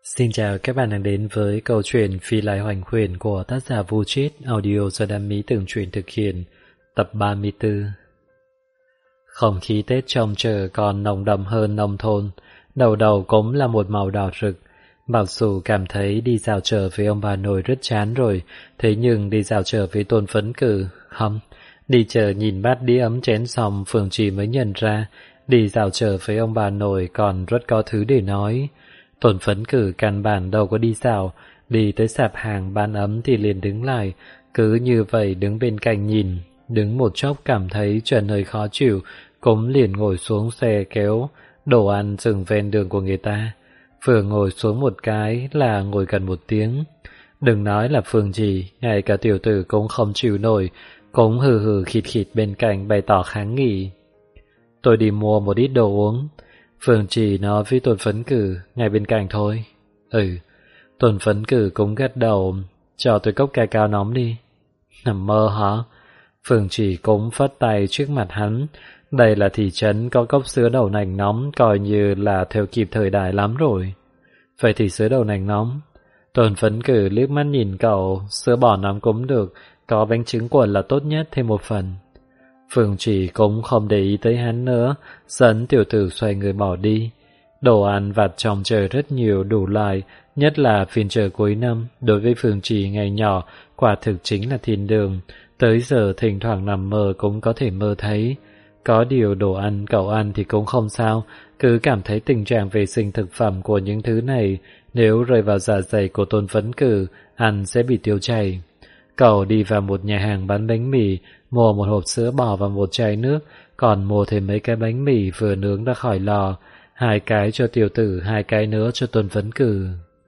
Xin chào các bạn đang đến với câu chuyện Phi Lai Hoành Huyền của tác giả Vu Chít, audio do Đam Mỹ Tường Truyện thực hiện, tập 34. Không khí Tết trông chờ còn nồng đậm hơn nông thôn, đầu đầu cũng là một màu đỏ rực. Bảo Dù cảm thấy đi dạo chợ với ông bà nội rất chán rồi, thế nhưng đi dạo chợ với Tôn Phấn Cử, không. Đi chợ nhìn bát đĩa ấm chén xong Phương Trì mới nhận ra, đi dạo chợ với ông bà nội còn rất có thứ để nói. Tôn Phấn Cử căn bản đâu có đi dạo, đi tới sạp hàng bán ấm thì liền đứng lại, cứ như vậy đứng bên cạnh nhìn, đứng một chốc cảm thấy chân hơi khó chịu, cũng liền ngồi xuống xe kéo đồ ăn dừng ven đường của người ta. Vừa ngồi xuống một cái là ngồi gần 1 tiếng. Đừng nói là Phương Trì, ngay cả tiểu tử cũng không chịu nổi, cũng hừ hừ khịt khịt bên cạnh bày tỏ kháng nghị. Tôi đi mua một ít đồ uống. Phương Trì nói với Tôn Phấn Cử ngay bên cạnh thôi. Tôn Phấn Cử cũng gật đầu. Cho tôi cốc cacao nóng đi. Nằm mơ hả? Phương Trì cũng phất tay trước mặt hắn. Đây là thị trấn có cốc sữa đậu nành nóng, coi như là theo kịp thời đại lắm rồi. Vậy thì sữa đậu nành nóng. Tôn Phấn Cử liếc mắt nhìn cậu. Sữa bò nóng cũng được, có bánh trứng cuộn là tốt nhất, thêm 1 phần. Phương Trì cũng không để ý tới hắn nữa, dẫn tiểu tử xoay người bỏ đi. Đồ ăn vặt trong chợ rất nhiều đủ loại, nhất là phiên chợ cuối năm. Đối với Phương Trì ngày nhỏ, quả thực chính là thiên đường. Tới giờ thỉnh thoảng nằm mơ cũng có thể mơ thấy. Có điều đồ ăn cậu ăn thì cũng không sao, cứ cảm thấy tình trạng vệ sinh thực phẩm của những thứ này, nếu rơi vào dạ dày của Tôn Phấn Cử, ăn sẽ bị tiêu chảy. Cậu đi vào một nhà hàng bán bánh mì, mua một hộp sữa bò và một chai nước, còn mua thêm mấy cái bánh mì vừa nướng ra khỏi lò, 2 cái cho tiểu tử, 2 cái nữa cho Tôn Phấn Cử.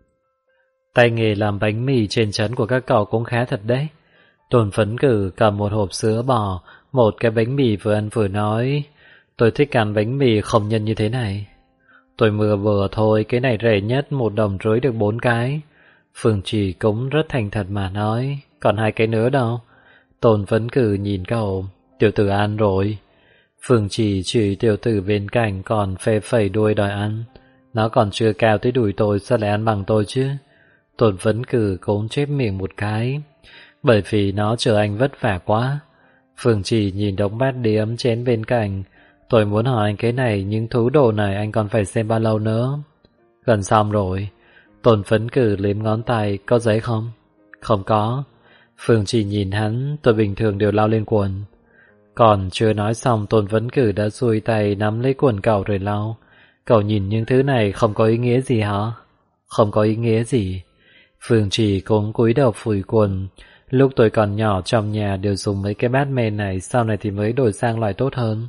Tay nghề làm bánh mì trên trấn của các cậu cũng khá thật đấy. Tôn Phấn Cử cầm một hộp sữa bò, một cái bánh mì vừa ăn vừa nói, tôi thích ăn bánh mì không nhân như thế này. Tôi mừa vừa thôi, cái này rẻ nhất, 1,5 đồng được 4 cái. Phương Trì cũng rất thành thật mà nói, còn 2 cái nữa đâu? Tôn Phấn Cử nhìn cậu, tiểu tử ăn rồi. Phương Trì chỉ tiểu tử bên cạnh còn phê phẩy đuôi đòi ăn. Nó còn chưa cao tới đùi tôi, sao lại ăn bằng tôi chứ? Tôn Phấn Cử cũng chép miệng một cái, bởi vì nó chờ anh vất vả quá. Phương Trì nhìn đống bát đĩa ấm chén bên cạnh, tôi muốn hỏi anh cái này, những thứ đồ này anh còn phải xem bao lâu nữa? Gần xong rồi. Tôn Phấn Cử liếm ngón tay, có giấy không? Không có. Phương Trì nhìn hắn, tôi bình thường đều lau lên quần. Còn chưa nói xong, Tôn Phấn Cử đã xuôi tay nắm lấy quần cậu rồi lau. Cậu nhìn những thứ này không có ý nghĩa gì hả? Không có ý nghĩa gì. Phương Trì cũng cúi đầu phủi quần. Lúc tôi còn nhỏ trong nhà đều dùng mấy cái bát men này, sau này thì mới đổi sang loại tốt hơn.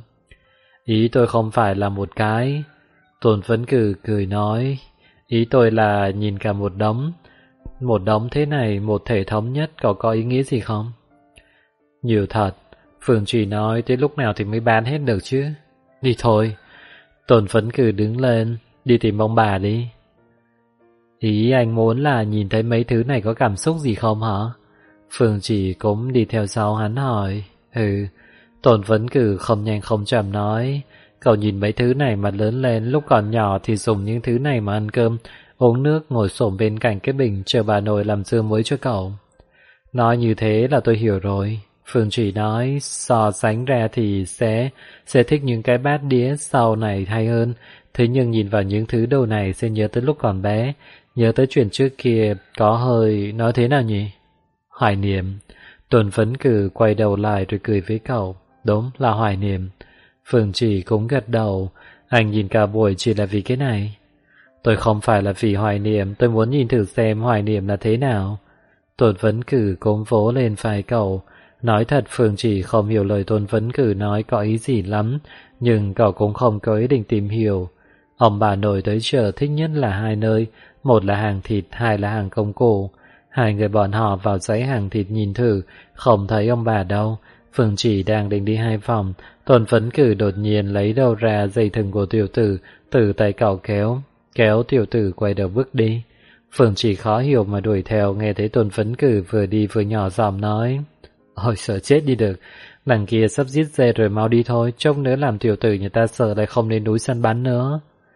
Ý tôi không phải là một cái. Tôn Phấn Cử cười nói, ý tôi là nhìn cả một đống. Một đống thế này, một thể thống nhất, cậu có ý nghĩa gì không? Nhiều thật. Phương Trì nói, tới lúc nào thì mới bán hết được chứ? Đi thôi. Tôn Phấn Cử đứng lên, đi tìm ông bà đi. Ý anh muốn là nhìn thấy mấy thứ này có cảm xúc gì không hả? Phương Trì cũng đi theo sau hắn hỏi. Tôn Phấn Cử không nhanh không chậm nói, cậu nhìn mấy thứ này mà lớn lên, lúc còn nhỏ thì dùng những thứ này mà ăn cơm, uống nước, ngồi xổm bên cạnh cái bình chờ bà nội làm dưa muối cho cậu. Nói như thế là tôi hiểu rồi. Phương Trì nói, so sánh ra thì sẽ thích những cái bát đĩa sau này hay hơn. Thế nhưng nhìn vào những thứ đồ này sẽ nhớ tới lúc còn bé, nhớ tới chuyện trước kia, có hơi, nói thế nào nhỉ? Hoài niệm. Tôn Phấn Cử quay đầu lại rồi cười với cậu. Đúng là hoài niệm. Phương Trì cũng gật đầu. Anh nhìn cả buổi chỉ là vì cái này. Tôi không phải là vì hoài niệm, tôi muốn nhìn thử xem hoài niệm là thế nào. Tôn Phấn Cử cũng vỗ lên vai cậu. Nói thật Phương Trì không hiểu lời Tôn Phấn Cử nói có ý gì lắm, nhưng cậu cũng không có ý định tìm hiểu. Ông bà nội tới chợ thích nhất là 2 nơi, một là hàng thịt, 2 là hàng công cụ. 2 người bọn họ vào dãy hàng thịt nhìn thử, không thấy ông bà đâu. Phương Trì đang định đi 2 vòng, Tôn Phấn Cử đột nhiên lấy đâu ra dây thừng của tiểu tử, từ tay cậu kéo tiểu tử quay đầu bước đi. Phương Trì khó hiểu mà đuổi theo, nghe thấy Tôn Phấn Cử vừa đi vừa nhỏ giọng nói, ôi sợ chết đi được, đằng kia sắp giết dê rồi, mau đi thôi, chốc nữa làm tiểu tử người ta sợ lại không lên núi săn bắn nữa.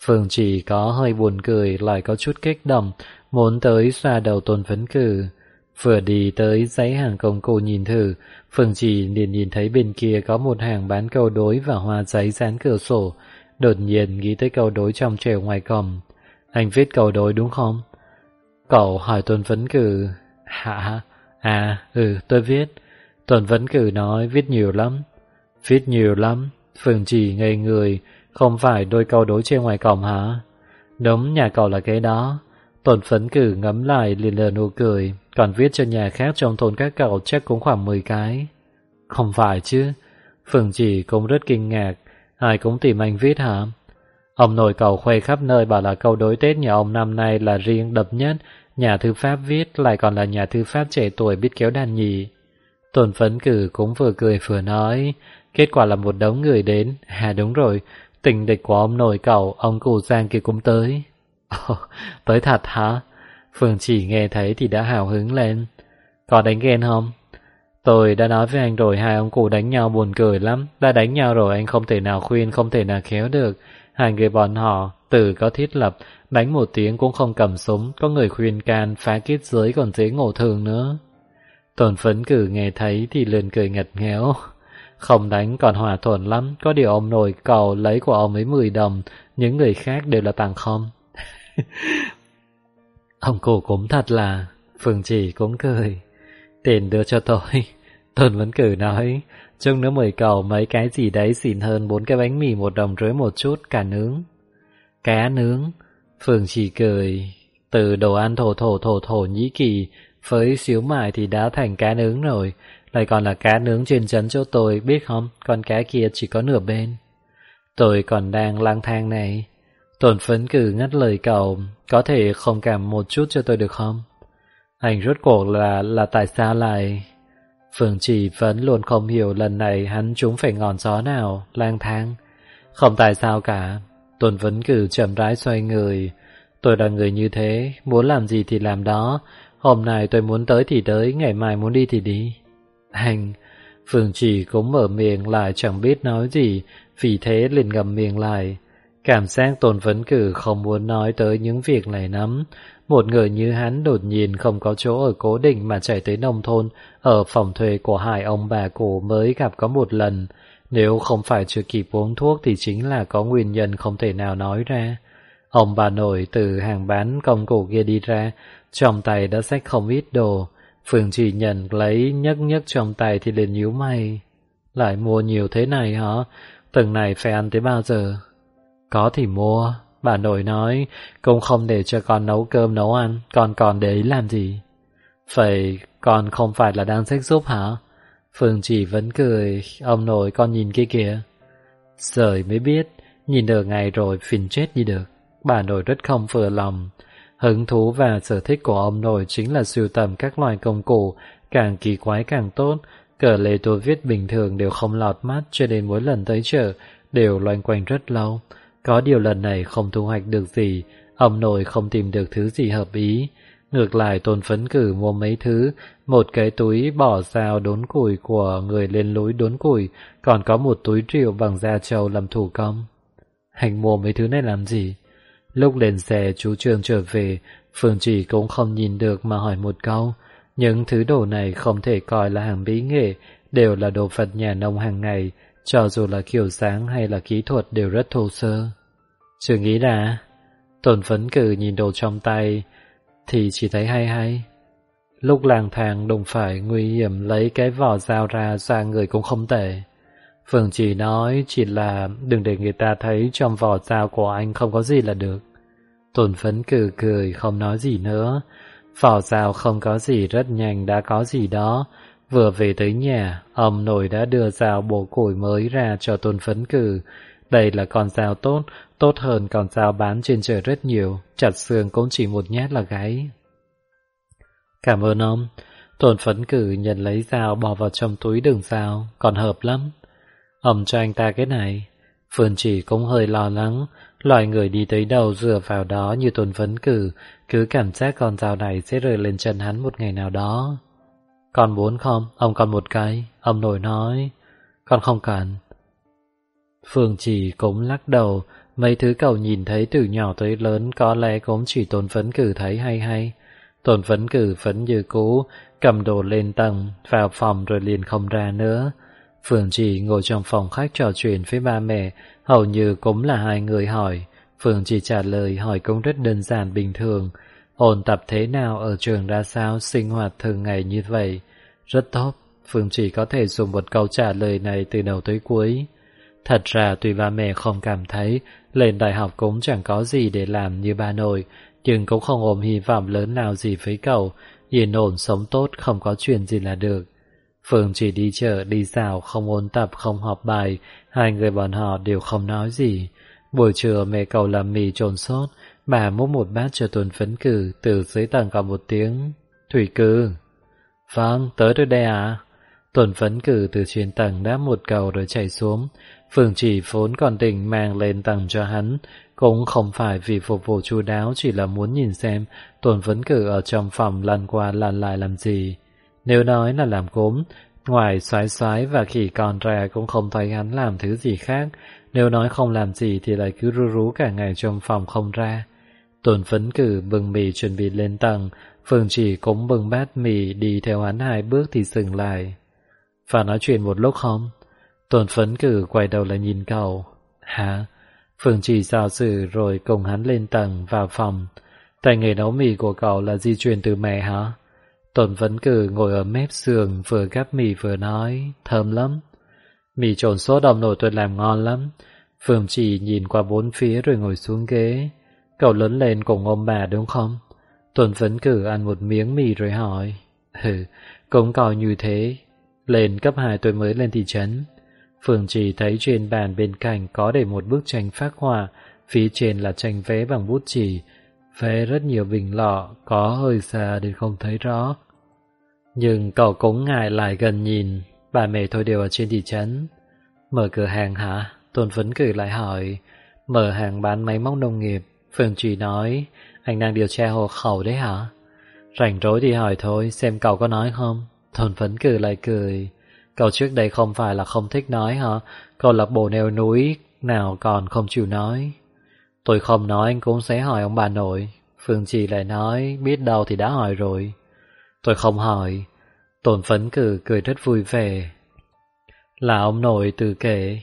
Phương Chỉ có hơi buồn cười, lại có chút kích động, muốn tới xoa đầu Tôn Phấn Cử. Vừa đi tới dãy hàng công cụ nhìn thử, Phương Chỉ liền nhìn thấy bên kia có một hàng bán câu đối và hoa giấy dán cửa sổ. Đột nhiên nghĩ tới câu đối trong trẻo ngoài cổng. Anh viết câu đối đúng không? Cậu hỏi Tôn Phấn Cử. Hả? Tôi viết. Tôn Phấn Cử nói viết nhiều lắm. Viết nhiều lắm? Phương Chỉ ngây người. Không phải đôi câu đối trên ngoài cổng hả? Đúng, nhà cậu là cái đó. Tôn Phấn Cử ngấm lại liền lờ nụ cười. Còn viết cho nhà khác trong thôn các cậu chắc cũng khoảng 10 cái. Không phải chứ. Phương Chỉ cũng rất kinh ngạc. Ai cũng tìm anh viết hả? Ông nội cậu khoe khắp nơi bảo là câu đối Tết nhà ông năm nay là riêng độc nhất, nhà thư pháp viết lại còn là nhà thư pháp trẻ tuổi biết kéo đàn nhị. Tôn Phấn Cử cũng vừa cười vừa nói, kết quả là một đống người đến. Đúng rồi, tình địch của ông nội cậu, ông cụ Giang kia cũng tới. Ồ, tới thật hả? Phương Chỉ nghe thấy thì đã hào hứng lên. Có đánh ghen không? Tôi đã nói với anh rồi, hai ông cụ đánh nhau buồn cười lắm. Đã đánh nhau rồi anh không thể nào khuyên, không thể nào khéo được. Hai người bọn họ từ có thiết lập, đánh một tiếng cũng không cầm súng, có người khuyên can, phá kết giới còn dễ ngộ thường nữa. Tôn Phấn Cử nghe thấy thì liền cười ngặt nghẽo. Không đánh còn hòa thuận lắm, có điều ông nội cậu lấy của ông ấy 10 đồng, những người khác đều là tặng không. Ông cụ cũng thật là. Phương Chỉ cũng cười. Tiền đưa cho tôi. Tôn Phấn Cử nói, chung nữa mời cậu mấy cái gì đấy xịn hơn 4 cái bánh mì 1 đồng rưỡi một chút, cả nướng. Cá nướng. Phương Chỉ cười. Từ đồ ăn thổ Nhĩ Kỳ với xíu mại thì đã thành cá nướng rồi. Lại còn là cá nướng trên trấn chỗ tôi, biết không? Con cá kia chỉ có nửa bên. Tôi còn đang lang thang này. Tôn Phấn Cử ngắt lời cậu, có thể không cảm một chút cho tôi được không? Anh rốt cuộc là tại sao lại... Phương Chỉ vẫn luôn không hiểu lần này hắn trúng phải ngọn gió nào, lang thang. Không tại sao cả. Tôn Phấn Cử chậm rãi xoay người. Tôi là người như thế, muốn làm gì thì làm đó. Hôm nay tôi muốn tới thì tới, ngày mai muốn đi thì đi. Anh... Phương Chỉ cũng mở miệng lại chẳng biết nói gì, vì thế liền ngậm miệng lại. Cảm giác Tôn Phấn Cử không muốn nói tới những việc này lắm. Một người như hắn đột nhiên không có chỗ ở cố định mà chạy tới nông thôn, ở phòng thuê của hai ông bà cụ mới gặp có một lần. Nếu không phải chưa kịp uống thuốc thì chính là có nguyên nhân không thể nào nói ra. Ông bà nội từ hàng bán công cụ kia đi ra, trong tay đã xách không ít đồ. Phương Chỉ nhận lấy nhấc trong tay thì liền nhíu mày. Lại mua nhiều thế này hả? Từng này phải ăn tới bao giờ? Có thì mua. Bà nội nói, cũng không để cho con nấu cơm nấu ăn, con còn để ý làm gì? Vậy con không phải là đang xách giúp hả? Phương Chỉ vẫn cười, ông nội con nhìn kia kìa. Rồi mới biết, nhìn được ngày rồi phình chết đi được. Bà nội rất không vừa lòng. Hứng thú và sở thích của ông nội chính là sưu tầm các loại công cụ, càng kỳ quái càng tốt. Cờ lê tô viết bình thường đều không lọt mắt, cho nên mỗi lần tới chợ đều loanh quanh rất lâu. Có điều lần này không thu hoạch được gì, ông nội không tìm được thứ gì hợp ý. Ngược lại Tôn Phấn Cử mua mấy thứ, một cái túi bỏ dao đốn củi của người lên núi đốn củi, còn có một túi rượu bằng da trâu làm thủ công. Hành mua mấy thứ này làm gì? Lúc lên xe chú Trương trở về, Phương Chỉ cũng không nhìn được mà hỏi một câu. Những thứ đồ này không thể coi là hàng mỹ nghệ, đều là đồ vật nhà nông hàng ngày, cho dù là kiểu dáng hay là kỹ thuật đều rất thô sơ. Chưa nghĩ ra. Tôn Phấn Cử nhìn đồ trong tay thì chỉ thấy hay. Lúc lang thang đụng phải nguy hiểm lấy cái vỏ dao ra người cũng không tệ. Phương Chỉ nói chỉ là đừng để người ta thấy trong vỏ dao của anh không có gì là được. Tôn Phấn Cử cười không nói gì nữa. Vỏ dao không có gì rất nhanh đã có gì đó. Vừa về tới nhà, ông nội đã đưa dao bổ củi mới ra cho Tôn Phấn Cử. Đây là con dao tốt, tốt hơn con dao bán trên chợ rất nhiều, chặt xương cũng chỉ một nhát là gáy. Cảm ơn ông. Tôn Phấn Cử nhận lấy dao bỏ vào trong túi đường dao, còn hợp lắm. Ông cho anh ta cái này. Phương Chỉ cũng hơi lo lắng, loài người đi tới đâu dựa vào đó như Tôn Phấn Cử, cứ cảm giác con dao này sẽ rơi lên chân hắn một ngày nào đó. Con muốn không? Ông còn một cái. Ông nội nói. Con không cần. Phương Chỉ cũng lắc đầu, Mấy thứ cậu nhìn thấy từ nhỏ tới lớn có lẽ cũng chỉ Tôn Phấn Cử thấy hay. Tôn Phấn Cử vẫn như cũ, cầm đồ lên tầng, vào phòng rồi liền không ra nữa. Phương Trì ngồi trong phòng khách trò chuyện với ba mẹ, hầu như cũng là hai người hỏi. Phương Trì trả lời hỏi cũng rất đơn giản bình thường. Ôn tập thế nào, ở trường ra sao, sinh hoạt thường ngày như vậy. Rất tốt, Phương Trì có thể dùng một câu trả lời này từ đầu tới cuối. Thật ra tuy ba mẹ không cảm thấy lên đại học cũng chẳng có gì để làm như ba nội, nhưng cũng không ôm hy vọng lớn nào gì với cậu, yên ổn sống tốt không có chuyện gì là được. Phương chỉ đi chợ, đi dạo, không ôn tập, không học bài, hai người bọn họ đều không nói gì. Buổi trưa mẹ cậu làm mì trộn sốt, bà múc một bát cho Tôn Phấn Cử, từ dưới tầng có một tiếng. Thủy Cử. Vâng, tới rồi đây à? Tôn Phấn Cử từ trên tầng đáp một câu rồi chạy xuống. Phương chỉ vốn còn định mang lên tầng cho hắn, cũng không phải vì phục vụ chu đáo, chỉ là muốn nhìn xem Tôn Phấn Cử ở trong phòng lăn qua lăn lại làm gì. Nếu nói là làm cốm, ngoài xoái và khỉ còn ra cũng không thấy hắn làm thứ gì khác. Nếu nói không làm gì thì lại cứ ru rú cả ngày trong phòng không ra. Tôn Phấn Cử bưng mì chuẩn bị lên tầng, Phương chỉ cũng bưng bát mì đi theo hắn 2 bước thì dừng lại. Và nói chuyện một lúc không? Tôn Phấn Cử quay đầu lại nhìn cậu. Hả? Phương chỉ dò dự rồi cùng hắn lên tầng vào phòng. Tay nghề nấu mì của cậu là di truyền từ mẹ hả? Tôn Phấn Cử ngồi ở mép giường vừa gắp mì vừa nói. Thơm lắm. Mì trộn sốt ông nội tôi làm ngon lắm. Phương chỉ nhìn qua bốn phía rồi ngồi xuống ghế. Cậu lớn lên cùng ông bà đúng không? Tôn Phấn Cử ăn một miếng mì rồi hỏi. Cũng coi như thế. Lên cấp 2 tôi mới lên thị trấn. Phương chỉ thấy trên bàn bên cạnh có để một bức tranh phác họa, phía trên là tranh vẽ bằng bút chì, vẽ rất nhiều bình lọ, có hơi xa nên không thấy rõ. Nhưng cậu cũng ngại lại gần nhìn, bà mẹ tôi đều ở trên thị trấn. Mở cửa hàng hả? Tôn Phấn Cử lại hỏi. Mở hàng bán máy móc nông nghiệp. Phương chỉ nói, anh đang điều tra hộ khẩu đấy hả? Rảnh rỗi thì hỏi thôi, xem cậu có nói không? Tôn Phấn Cử lại cười. Cậu trước đây không phải là không thích nói hả? Câu lạc bộ leo núi nào còn không chịu nói. Tôi không nói anh cũng sẽ hỏi ông bà nội. Phương Trì lại nói, biết đâu thì đã hỏi rồi. Tôi không hỏi. Tôn Phấn Cử cười rất vui vẻ. Là ông nội tự kể.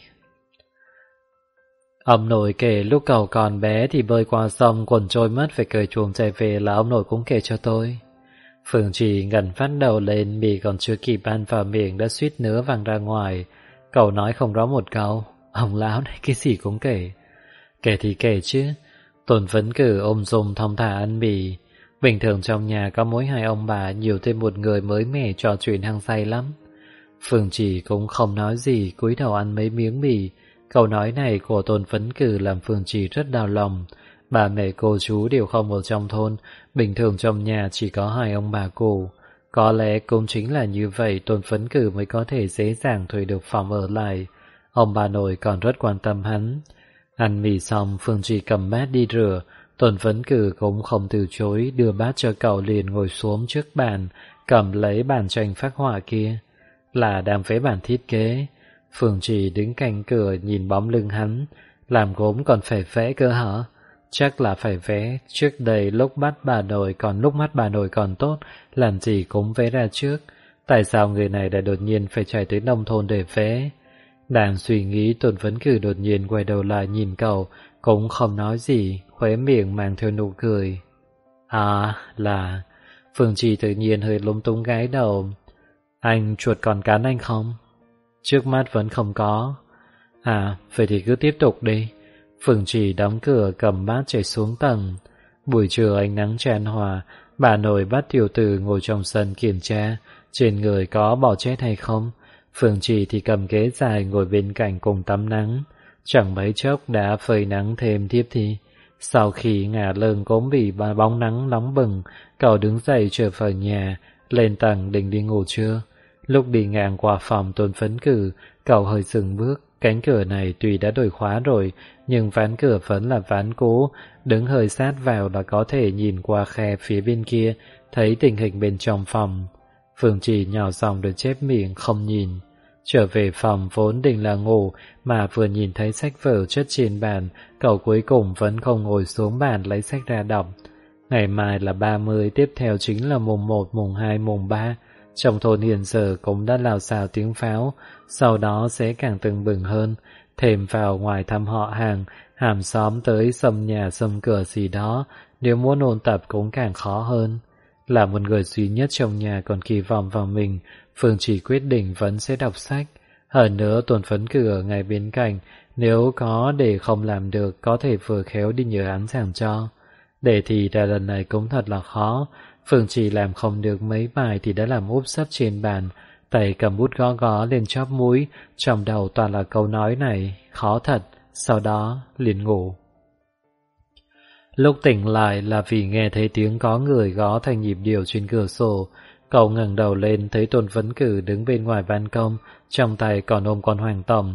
Ông nội kể lúc cậu còn bé thì bơi qua sông quần trôi mất phải cởi chuồng chạy về là ông nội cũng kể cho tôi. Phương Trì ngẩng phát đầu lên, mì còn chưa kịp ăn vào miệng đã suýt nữa văng ra ngoài. Cậu nói không rõ một câu. Ông lão này cái gì cũng kể. Kể thì kể chứ. Tôn Phấn Cử ôm dùng thong thả ăn mì. Bình thường trong nhà có mỗi 2 ông bà, nhiều thêm một người mới mẻ trò chuyện hăng say lắm. Phương Trì cũng không nói gì, cúi đầu ăn mấy miếng mì. Câu nói này của Tôn Phấn Cử làm Phương Trì rất đau lòng. Bà mẹ cô chú đều không ở trong thôn, bình thường trong nhà chỉ có 2 ông bà cụ. Có lẽ cũng chính là như vậy Tôn Phấn Cử mới có thể dễ dàng thuê được phòng ở lại. Ông bà nội còn rất quan tâm hắn. Ăn mì xong, Phương Trì cầm bát đi rửa. Tôn Phấn Cử cũng không từ chối, đưa bát cho cậu liền ngồi xuống trước bàn, cầm lấy bản tranh phác họa kia. Là đang vẽ bản thiết kế. Phương Trì đứng cạnh cửa nhìn bóng lưng hắn. Làm gốm còn phải vẽ cơ hả? Chắc là phải vẽ. Trước đây lúc mắt bà nội còn tốt, làm gì cũng vẽ ra trước. Tại sao người này lại đột nhiên phải chạy tới nông thôn để vẽ? Đang suy nghĩ, Tôn Phấn Cử đột nhiên quay đầu lại nhìn cậu, cũng không nói gì, khóe miệng mang theo nụ cười. À, là... Phương Trì tự nhiên hơi lúng túng gái đầu. Anh chuột còn cắn anh không? Trước mắt vẫn không có. À, vậy thì cứ tiếp tục đi. Phương Trì đóng cửa cầm bát chạy xuống tầng. Buổi trưa ánh nắng chan hòa, bà nội bắt tiểu tử ngồi trong sân kiểm tra trên người có bọ chết hay không. Phương Trì thì cầm ghế dài ngồi bên cạnh cùng tắm nắng. Chẳng mấy chốc đã phơi nắng thêm tiếp thì. Sau khi ngả lưng cũng bị bóng nắng nóng bừng, cậu đứng dậy trở vào nhà, lên tầng định đi ngủ trưa. Lúc đi ngang qua phòng Tôn Phấn Cử, cậu hơi dừng bước. Cánh cửa này tuy đã đổi khóa rồi, nhưng ván cửa vẫn là ván cũ, đứng hơi sát vào là có thể nhìn qua khe phía bên kia, thấy tình hình bên trong phòng. Phương Trì nhỏ giọng được chép miệng không nhìn. Trở về phòng vốn định là ngủ, mà vừa nhìn thấy sách vở chất trên bàn, cậu cuối cùng vẫn không ngồi xuống bàn lấy sách ra đọc. Ngày mai là 30, tiếp theo chính là mùng 1, mùng 2, mùng 3. Trong thôn hiện giờ cũng đã lào xào tiếng pháo, sau đó sẽ càng tưng bừng hơn. Thêm vào ngoài thăm họ hàng, hàng xóm tới xâm nhà xâm cửa gì đó, nếu muốn ôn tập cũng càng khó hơn. Là một người duy nhất trong nhà còn kỳ vọng vào mình, Phương chỉ quyết định vẫn sẽ đọc sách. Hơn nữa Tuần Phấn Cử ở ngay bên cạnh, nếu có để không làm được có thể vừa khéo đi nhờ hắn giảng cho. Để thì ra lần này cũng thật là khó, Phương chỉ làm không được mấy bài thì đã làm úp sấp trên bàn, tay cầm bút gõ gõ lên chóp mũi, trong đầu toàn là câu nói này, khó thật, sau đó liền ngủ. Lúc tỉnh lại là vì nghe thấy tiếng có người gõ thành nhịp điệu trên cửa sổ. Cậu ngẩng đầu lên thấy Tôn Phấn Cử đứng bên ngoài ban công, trong tay còn ôm con hoàng tòng.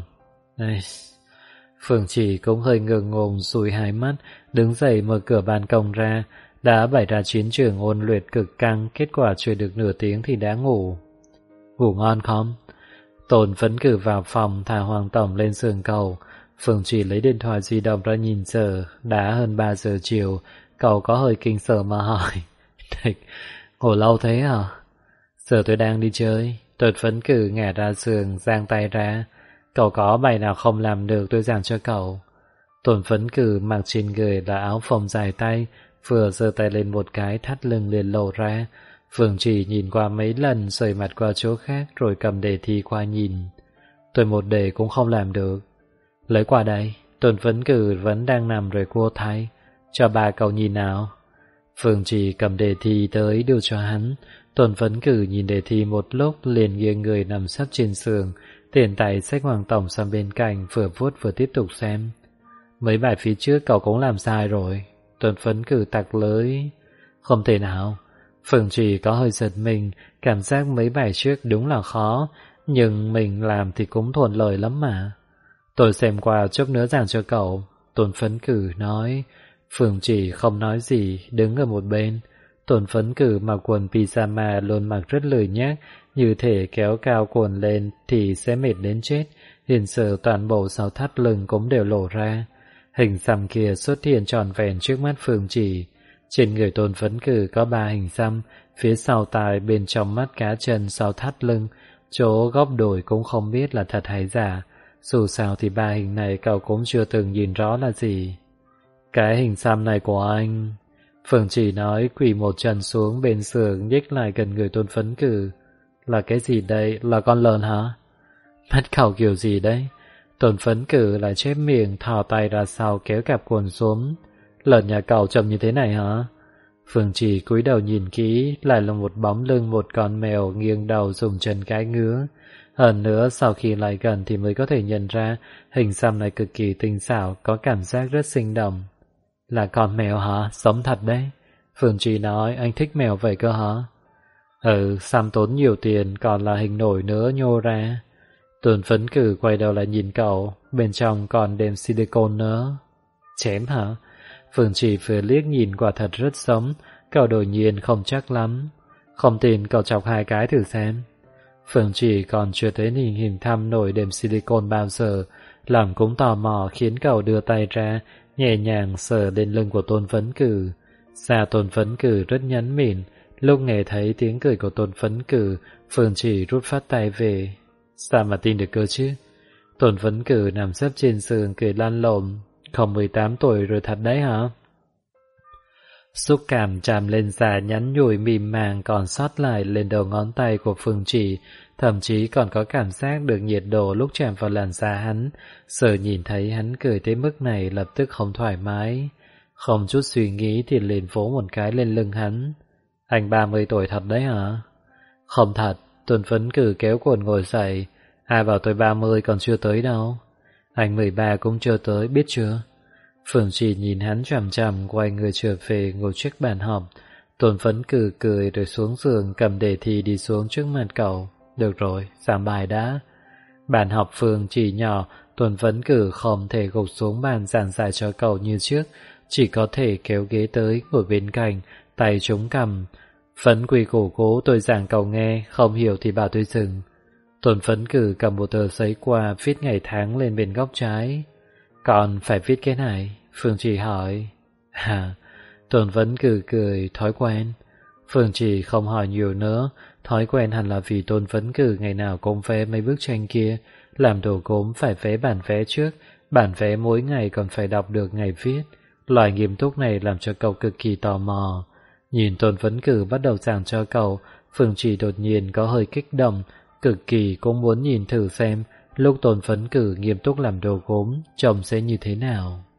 Phương Chỉ cũng hơi ngượng ngùng sùi hai mắt, đứng dậy mở cửa ban công ra, đã bày ra chiến trường ôn luyện cực căng, kết quả chưa được nửa tiếng thì đã ngủ. Ngủ ngon không? Tôn Phấn Cử vào phòng thả hoàng tòng lên giường cậu. Phương Chỉ lấy điện thoại di động ra nhìn giờ, đã hơn 3 giờ chiều, cậu có hơi kinh sợ mà hỏi. Địch, ngủ lâu thế hả? Giờ tôi đang đi chơi. Tôn Phấn Cử ngả ra giường, giang tay ra. Cậu có bài nào không làm được tôi giảng cho cậu. Tôn Phấn Cử mặc trên người là áo phông dài tay, vừa giơ tay lên một cái thắt lưng liền lộ ra. Phương Chỉ nhìn qua mấy lần, rời mặt qua chỗ khác rồi cầm đề thi qua nhìn. Tôi một đề cũng không làm được. Lấy qua đây, Tôn Phấn Cử vẫn đang nằm rồi cua thay. Cho bà cậu nhìn nào. Phương Chỉ cầm đề thi tới đưa cho hắn. Tôn Phấn Cử nhìn đề thi một lúc liền nghiêng người nằm sấp trên giường, tiền tay xách hoàng tổng sang bên cạnh, vừa vuốt vừa tiếp tục xem. Mấy bài phía trước cậu cũng làm sai rồi. Tôn Phấn Cử tặc lưỡi. Không thể nào. Phương Chỉ có hơi giật mình, cảm giác mấy bài trước đúng là khó, nhưng mình làm thì cũng thuận lợi lắm mà. Tôi xem qua chút nữa giảng cho cậu. Tôn Phấn Cử nói. Phương Chỉ không nói gì, đứng ở một bên. Tôn Phấn Cử mặc quần pyjama luôn mặc rất lười nhác, như thể kéo cao quần lên thì sẽ mệt đến chết. Hiện giờ toàn bộ sáu thắt lưng cũng đều lộ ra. Hình xăm kia xuất hiện tròn vẹn trước mắt Phương Chỉ. Trên người Tôn Phấn Cử có 3 hình xăm, phía sau tai, bên trong mắt, cá chân, sau thắt lưng. Chỗ góc đồi cũng không biết là thật hay giả. Dù sao thì 3 hình này cậu cũng chưa từng nhìn rõ là gì. Cái hình xăm này của anh... Phương Chỉ nói, quỳ một chân xuống bên giường, nhích lại gần người Tôn Phấn Cử. Là cái gì đây? Là con lợn hả? Mắt cậu kiểu gì đấy? Tôn Phấn Cử lại chép miệng, thò tay ra sau kéo cặp quần xuống. Lợn nhà cậu trông như thế này hả? Phương Chỉ cúi đầu nhìn kỹ, lại là một bóng lưng một con mèo nghiêng đầu dùng chân cái ngứa. Hơn nữa sau khi lại gần thì mới có thể nhận ra hình xăm này cực kỳ tinh xảo, có cảm giác rất sinh động. Là con mèo hả? Sống thật đấy. Phương Chỉ nói, anh thích mèo vậy cơ hả? Xăm tốn nhiều tiền, còn là hình nổi nữa nhô ra. Tôn Phấn Cử quay đầu lại nhìn cậu, bên trong còn đệm silicone nữa. Chém hả? Phương Chỉ vừa liếc nhìn quả thật rất sống, cậu đột nhiên không chắc lắm. Không tin cậu chọc 2 cái thử xem. Phương Chỉ còn chưa thấy hình thăm nổi đệm silicone bao giờ, lòng cũng tò mò khiến cậu đưa tay ra, nhẹ nhàng sờ lên lưng của Tôn Phấn Cử. Da Tôn Phấn Cử rất nhắn mịn, lúc nghe thấy tiếng cười của Tôn Phấn Cử, Phương Chỉ rút phát tay về. Sao mà tin được cơ chứ? Tôn Phấn Cử nằm sấp trên giường cười lăn lộn. Không 18 tuổi rồi thật đấy hả? Xúc cảm chạm lên da nhắn nhủi mịn màng còn sót lại lên đầu ngón tay của Phương Chỉ, thậm chí còn có cảm giác được nhiệt độ lúc chạm vào làn da hắn. Giờ nhìn thấy hắn cười tới mức này lập tức không thoải mái. Không chút suy nghĩ thì liền vỗ một cái lên lưng hắn. Anh 30 tuổi thật đấy hả? Không thật. Tôn Phấn Cử kéo quần ngồi dậy. Ai bảo tôi 30 còn chưa tới đâu. Anh 13 cũng chưa tới, biết chưa? Phương Chỉ nhìn hắn chằm chằm, quay người trở về ngồi trước bàn họp. Tôn Phấn Cử cười rồi xuống giường cầm đề thi đi xuống trước mặt cậu. Được rồi, giảng bài đã. Bàn họp Phương Chỉ nhỏ, Tôn Phấn Cử không thể gục xuống bàn giảng giải cho cậu như trước, chỉ có thể kéo ghế tới ngồi bên cạnh, tay chống cằm. Phấn quy củ cố tôi giảng cậu nghe, không hiểu thì bảo tôi dừng. Tôn Phấn Cử cầm một tờ giấy qua viết ngày tháng lên bên góc trái. Còn phải viết cái này? Phương Trì hỏi. Tôn Phấn Cử cười, thói quen. Phương Trì không hỏi nhiều nữa, thói quen hẳn là vì Tôn Phấn Cử ngày nào cũng vẽ mấy bức tranh kia, làm đồ gốm phải vẽ bản vẽ trước, bản vẽ mỗi ngày còn phải đọc được ngày viết. Loại nghiêm túc này làm cho cậu cực kỳ tò mò. Nhìn Tôn Phấn Cử bắt đầu giảng cho cậu, Phương Trì đột nhiên có hơi kích động, cực kỳ cũng muốn nhìn thử xem lúc Tôn Phấn Cử nghiêm túc làm đồ gốm trông sẽ như thế nào.